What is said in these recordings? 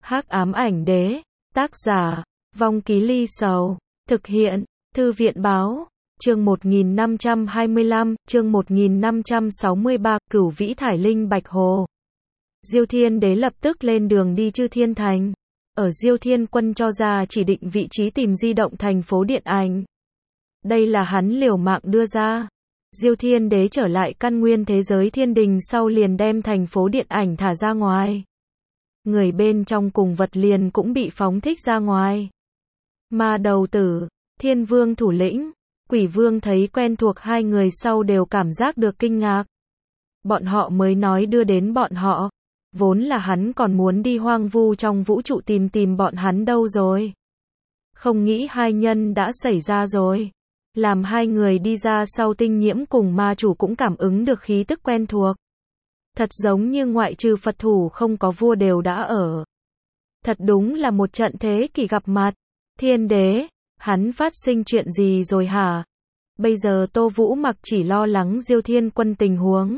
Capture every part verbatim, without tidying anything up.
Hắc ám ảnh đế, tác giả, Vong Ký Ly Sầu, thực hiện, Thư viện báo, chương một nghìn năm trăm hai mươi lăm, chương một nghìn năm trăm sáu mươi ba, Cửu Vĩ Thải Linh Bạch Hồ. Diêu Thiên Đế lập tức lên đường đi Chư Thiên Thành. Ở Diêu Thiên Quân cho ra chỉ định vị trí tìm di động thành phố điện ảnh. Đây là hắn liều mạng đưa ra. Diêu Thiên Đế trở lại căn nguyên thế giới thiên đình sau liền đem thành phố điện ảnh thả ra ngoài. Người bên trong cùng vật liền cũng bị phóng thích ra ngoài. Ma đầu tử, Thiên Vương thủ lĩnh, Quỷ Vương thấy quen thuộc hai người sau đều cảm giác được kinh ngạc. Bọn họ mới nói đưa đến bọn họ. Vốn là hắn còn muốn đi hoang vu trong vũ trụ tìm tìm bọn hắn đâu rồi. Không nghĩ hai nhân đã xảy ra rồi. Làm hai người đi ra sau tinh nhiễm cùng ma chủ cũng cảm ứng được khí tức quen thuộc. Thật giống như ngoại trừ Phật thủ không có vua đều đã ở. Thật đúng là một trận thế kỷ gặp mặt. Thiên Đế, hắn phát sinh chuyện gì rồi hả? Bây giờ Tô Vũ Mặc chỉ lo lắng Diêu Thiên Quân tình huống.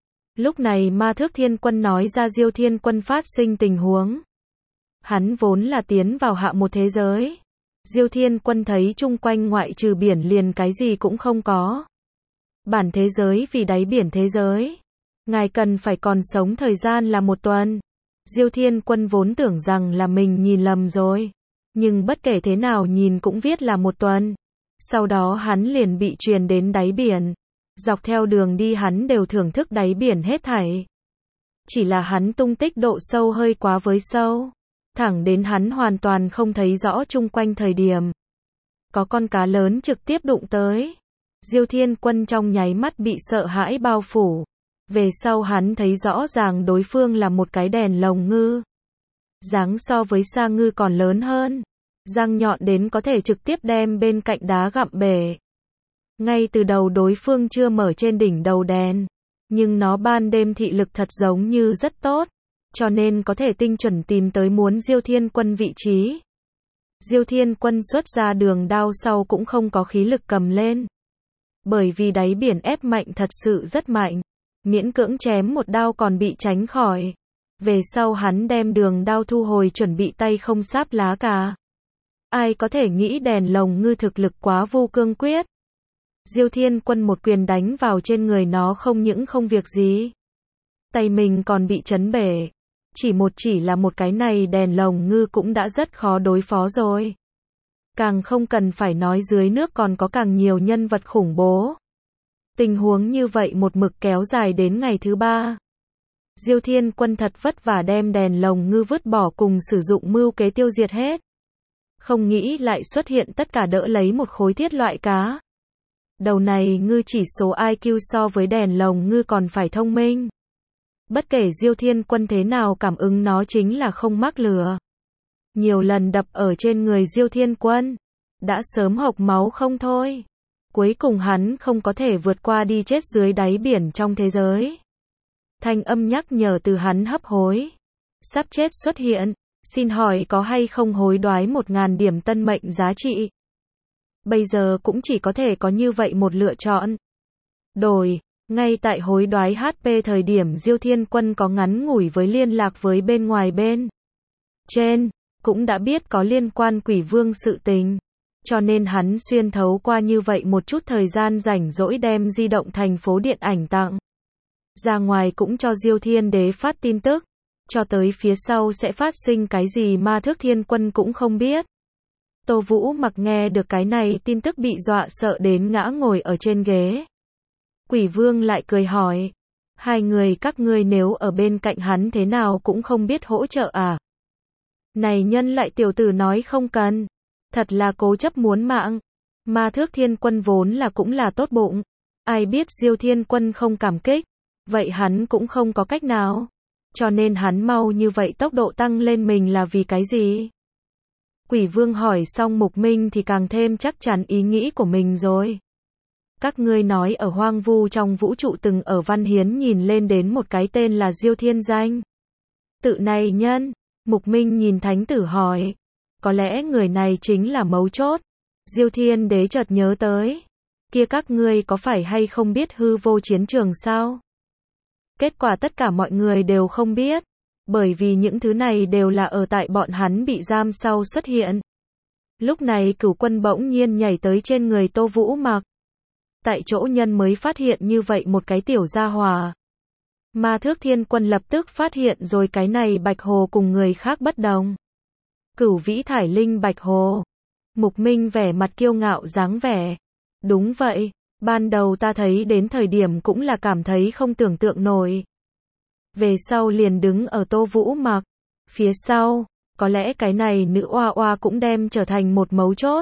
Lúc này Ma Thước Thiên Quân nói ra Diêu Thiên Quân phát sinh tình huống. Hắn vốn là tiến vào hạ một thế giới. Diêu Thiên Quân thấy chung quanh ngoại trừ biển liền cái gì cũng không có. Bản thế giới vì đáy biển thế giới. Ngài cần phải còn sống thời gian là một tuần. Diêu Thiên Quân vốn tưởng rằng là mình nhìn lầm rồi. Nhưng bất kể thế nào nhìn cũng viết là một tuần. Sau đó hắn liền bị truyền đến đáy biển. Dọc theo đường đi hắn đều thưởng thức đáy biển hết thảy. Chỉ là hắn tung tích độ sâu hơi quá với sâu. Thẳng đến hắn hoàn toàn không thấy rõ chung quanh thời điểm. Có con cá lớn trực tiếp đụng tới. Diêu Thiên Quân trong nháy mắt bị sợ hãi bao phủ. Về sau hắn thấy rõ ràng đối phương là một cái đèn lồng ngư. Dáng so với sa ngư còn lớn hơn. Răng nhọn đến có thể trực tiếp đem bên cạnh đá gặm bể. Ngay từ đầu đối phương chưa mở trên đỉnh đầu đèn. Nhưng nó ban đêm thị lực thật giống như rất tốt. Cho nên có thể tinh chuẩn tìm tới muốn Diêu Thiên Quân vị trí. Diêu Thiên Quân xuất ra đường đao sau cũng không có khí lực cầm lên. Bởi vì đáy biển ép mạnh thật sự rất mạnh. Miễn cưỡng chém một đao còn bị tránh khỏi. Về sau hắn đem đường đao thu hồi chuẩn bị tay không sáp lá cà. Ai có thể nghĩ đèn lồng ngư thực lực quá vô cương quyết. Diêu Thiên Quân một quyền đánh vào trên người nó không những không việc gì. Tay mình còn bị chấn bể. Chỉ một chỉ là một cái này đèn lồng ngư cũng đã rất khó đối phó rồi. Càng không cần phải nói dưới nước còn có càng nhiều nhân vật khủng bố. Tình huống như vậy một mực kéo dài đến ngày thứ ba. Diêu Thiên Quân thật vất vả đem đèn lồng ngư vứt bỏ cùng sử dụng mưu kế tiêu diệt hết. Không nghĩ lại xuất hiện tất cả đỡ lấy một khối thiết loại cá. Đầu này ngư chỉ số i kiu so với đèn lồng ngư còn phải thông minh. Bất kể Diêu Thiên Quân thế nào cảm ứng nó chính là không mắc lừa. Nhiều lần đập ở trên người Diêu Thiên Quân. Đã sớm hộc máu không thôi. Cuối cùng hắn không có thể vượt qua đi chết dưới đáy biển trong thế giới. Thanh âm nhắc nhở từ hắn hấp hối. Sắp chết xuất hiện. Xin hỏi có hay không hối đoái một ngàn điểm tân mệnh giá trị. Bây giờ cũng chỉ có thể có như vậy một lựa chọn. Đổi. Ngay tại hối đoái hát pê thời điểm Diêu Thiên Quân có ngắn ngủi với liên lạc với bên ngoài bên. Trên. Cũng đã biết có liên quan Quỷ Vương sự tình. Cho nên hắn xuyên thấu qua như vậy một chút thời gian rảnh rỗi đem di động thành phố điện ảnh tặng. Ra ngoài cũng cho Diêu Thiên Đế phát tin tức. Cho tới phía sau sẽ phát sinh cái gì Ma Thước Thiên Quân cũng không biết. Tô Vũ Mặc nghe được cái này tin tức bị dọa sợ đến ngã ngồi ở trên ghế. Quỷ Vương lại cười hỏi. Hai người các ngươi nếu ở bên cạnh hắn thế nào cũng không biết hỗ trợ à? Này nhân lại tiểu tử nói không cần. Thật là cố chấp muốn mạng. Ma Thước Thiên Quân vốn là cũng là tốt bụng. Ai biết Diêu Thiên Quân không cảm kích. Vậy hắn cũng không có cách nào. Cho nên hắn mau như vậy tốc độ tăng lên mình là vì cái gì? Quỷ Vương hỏi xong Mục Minh thì càng thêm chắc chắn ý nghĩ của mình rồi. Các ngươi nói ở hoang vu trong vũ trụ từng ở Văn Hiến nhìn lên đến một cái tên là Diêu Thiên Danh. Tự này nhân, Mục Minh nhìn Thánh Tử hỏi. Có lẽ người này chính là mấu chốt. Diêu Thiên Đế chợt nhớ tới. Kia các ngươi có phải hay không biết hư vô chiến trường sao? Kết quả tất cả mọi người đều không biết. Bởi vì những thứ này đều là ở tại bọn hắn bị giam sau xuất hiện. Lúc này Cửu Quân bỗng nhiên nhảy tới trên người Tô Vũ Mặc. Tại chỗ nhân mới phát hiện như vậy một cái tiểu gia hỏa. Ma Thước Thiên Quân lập tức phát hiện rồi cái này Bạch Hồ cùng người khác bất đồng. Cửu Vĩ Thải Linh Bạch Hồ. Mục Minh vẻ mặt kiêu ngạo dáng vẻ. Đúng vậy, ban đầu ta thấy đến thời điểm cũng là cảm thấy không tưởng tượng nổi. Về sau liền đứng ở Tô Vũ Mặc. Phía sau, có lẽ cái này nữ oa oa cũng đem trở thành một mấu chốt.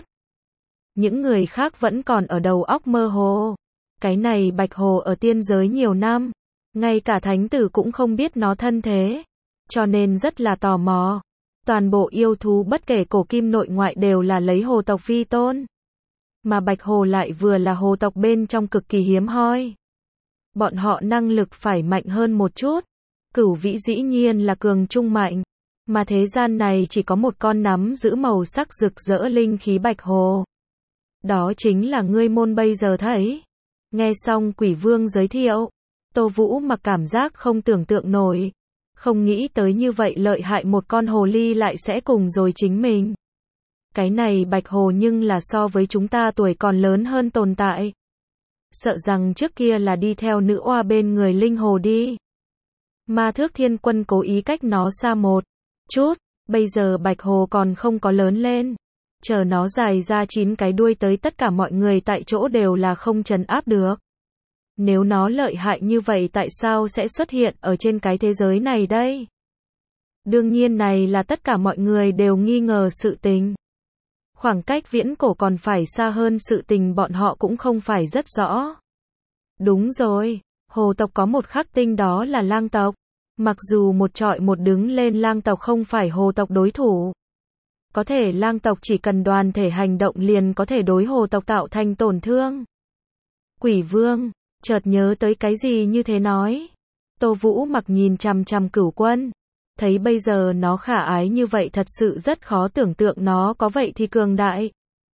Những người khác vẫn còn ở đầu óc mơ hồ. Cái này Bạch Hồ ở tiên giới nhiều năm. Ngay cả thánh tử cũng không biết nó thân thế. Cho nên rất là tò mò. Toàn bộ yêu thú bất kể cổ kim nội ngoại đều là lấy hồ tộc vi tôn. Mà Bạch Hồ lại vừa là hồ tộc bên trong cực kỳ hiếm hoi. Bọn họ năng lực phải mạnh hơn một chút. Cửu Vĩ dĩ nhiên là cường trung mạnh. Mà thế gian này chỉ có một con nắm giữ màu sắc rực rỡ linh khí Bạch Hồ. Đó chính là ngươi môn bây giờ thấy. Nghe xong Quỷ Vương giới thiệu. Tô Vũ Mặc cảm giác không tưởng tượng nổi. Không nghĩ tới như vậy lợi hại một con hồ ly lại sẽ cùng rồi chính mình. Cái này Bạch Hồ nhưng là so với chúng ta tuổi còn lớn hơn tồn tại. Sợ rằng trước kia là đi theo nữ oa bên người linh hồ đi. Ma Thước Thiên Quân cố ý cách nó xa một chút. Bây giờ Bạch Hồ còn không có lớn lên. Chờ nó dài ra chín cái đuôi tới tất cả mọi người tại chỗ đều là không trấn áp được. Nếu nó lợi hại như vậy tại sao sẽ xuất hiện ở trên cái thế giới này đây? Đương nhiên này là tất cả mọi người đều nghi ngờ sự tình. Khoảng cách viễn cổ còn phải xa hơn sự tình bọn họ cũng không phải rất rõ. Đúng rồi, hồ tộc có một khắc tinh đó là lang tộc. Mặc dù một trọi một đứng lên lang tộc không phải hồ tộc đối thủ. Có thể lang tộc chỉ cần đoàn thể hành động liền có thể đối hồ tộc tạo thành tổn thương. Quỷ Vương chợt nhớ tới cái gì như thế nói. Tô Vũ Mặc nhìn chằm chằm Cửu Quân. Thấy bây giờ nó khả ái như vậy thật sự rất khó tưởng tượng nó có vậy thì cường đại.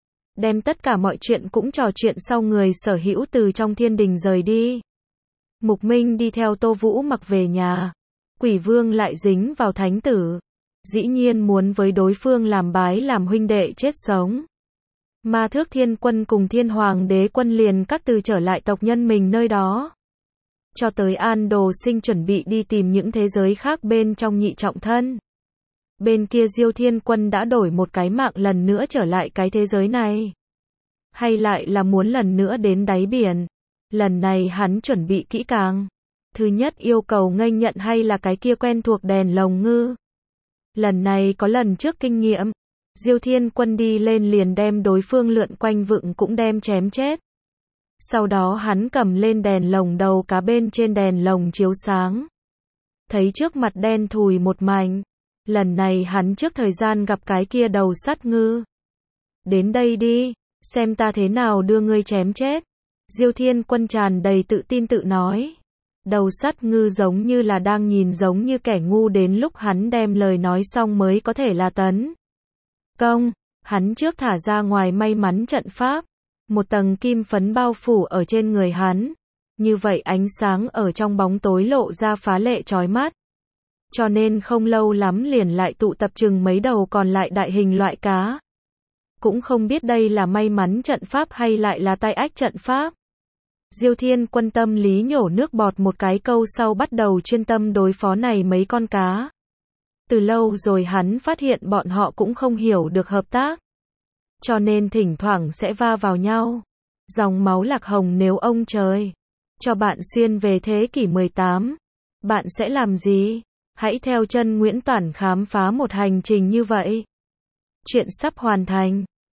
Đem tất cả mọi chuyện cũng trò chuyện sau người sở hữu từ trong thiên đình rời đi. Mục Minh đi theo Tô Vũ Mặc về nhà. Quỷ Vương lại dính vào thánh tử. Dĩ nhiên muốn với đối phương làm bái làm huynh đệ chết sống. Ma Thước Thiên Quân cùng Thiên Hoàng Đế Quân liền các từ trở lại tộc nhân mình nơi đó. Cho tới An Đồ Sinh chuẩn bị đi tìm những thế giới khác bên trong nhị trọng thân. Bên kia Diêu Thiên Quân đã đổi một cái mạng lần nữa trở lại cái thế giới này. Hay lại là muốn lần nữa đến đáy biển. Lần này hắn chuẩn bị kỹ càng. Thứ nhất yêu cầu nghênh nhận hay là cái kia quen thuộc đèn lồng ngư. Lần này có lần trước kinh nghiệm. Diêu Thiên Quân đi lên liền đem đối phương lượn quanh vựng cũng đem chém chết. Sau đó hắn cầm lên đèn lồng đầu cá bên trên đèn lồng chiếu sáng. Thấy trước mặt đen thùi một mảnh. Lần này hắn trước thời gian gặp cái kia đầu sắt ngư. Đến đây đi, xem ta thế nào đưa ngươi chém chết. Diêu Thiên Quân tràn đầy tự tin tự nói. Đầu sắt ngư giống như là đang nhìn giống như kẻ ngu đến lúc hắn đem lời nói xong mới có thể là tấn công. Hắn trước thả ra ngoài may mắn trận pháp. Một tầng kim phấn bao phủ ở trên người hắn. Như vậy ánh sáng ở trong bóng tối lộ ra phá lệ chói mắt. Cho nên không lâu lắm liền lại tụ tập chừng mấy đầu còn lại đại hình loại cá. Cũng không biết đây là may mắn trận pháp hay lại là tai ách trận pháp. Diêu Thiên Quân tâm lý nhổ nước bọt một cái câu sau bắt đầu chuyên tâm đối phó này mấy con cá. Từ lâu rồi hắn phát hiện bọn họ cũng không hiểu được hợp tác. Cho nên thỉnh thoảng sẽ va vào nhau. Dòng máu lạc hồng nếu ông trời cho bạn xuyên về thế kỷ mười tám, bạn sẽ làm gì? Hãy theo chân Nguyễn Toản khám phá một hành trình như vậy. Chuyện sắp hoàn thành.